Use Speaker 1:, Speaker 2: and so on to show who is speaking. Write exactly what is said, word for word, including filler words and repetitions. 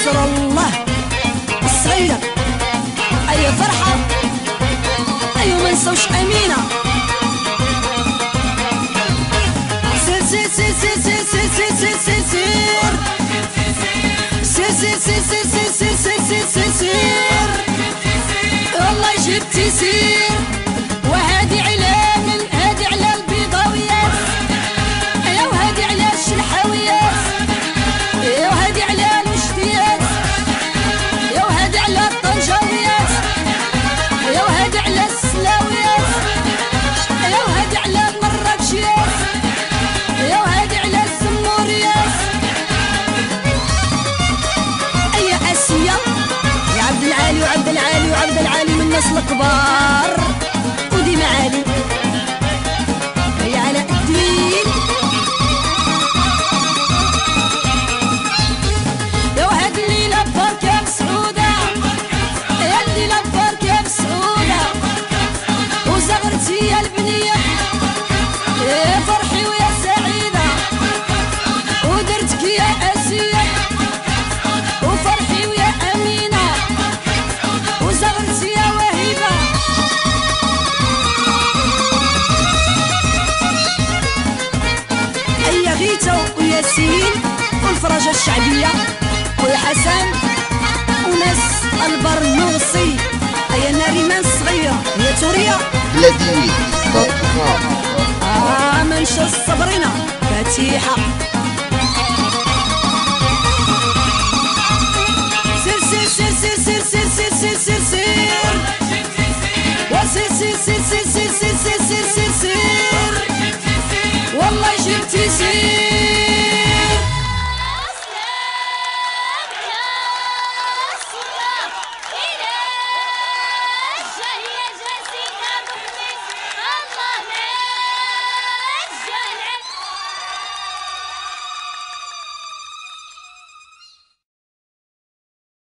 Speaker 1: نصر الله الصغيرة، أي فرحة، أيوة ما نسوش أمينة. سير سير سير سير سير سير سير سير سير سير سير سير سير سير سير سير سير سير والله جبتي سير. وهادي على من هادي على البيضاويات، يا وهادي على الشلحاويات، يا وهادي على المشتيات، يا وهادي على الطنجاويات، يا وهادي على السلاويات، يا وهادي على المراكشيات، يا وهادي على الزموريات. أي آسيا يا عبد العالي وعبد العالي وعبد العالي من الناس الكبار ودي معالي. يا علاء الدين يا وهاد الليلة ببركة مسعودة، يا الليلة ببركة مسعودة، وزغرتي يا البنية يا فرحي ويا سعيدة، ودرتك يا آسية وفرحي ويا أمينة، وزغرتي يا وهيبة. أي غيتة وياسين والفرجة الشعبية خويا حسن وناس البرنوصي. أي ناريمان الصغيرة هي تورية
Speaker 2: بلادي دوت كوم.
Speaker 1: آه منشا الصبرينة فتيحة. سير سير سير سير سير سير سير سير سير سير وسير سير سير سير سير سير سير سير سير والله جبتي سير.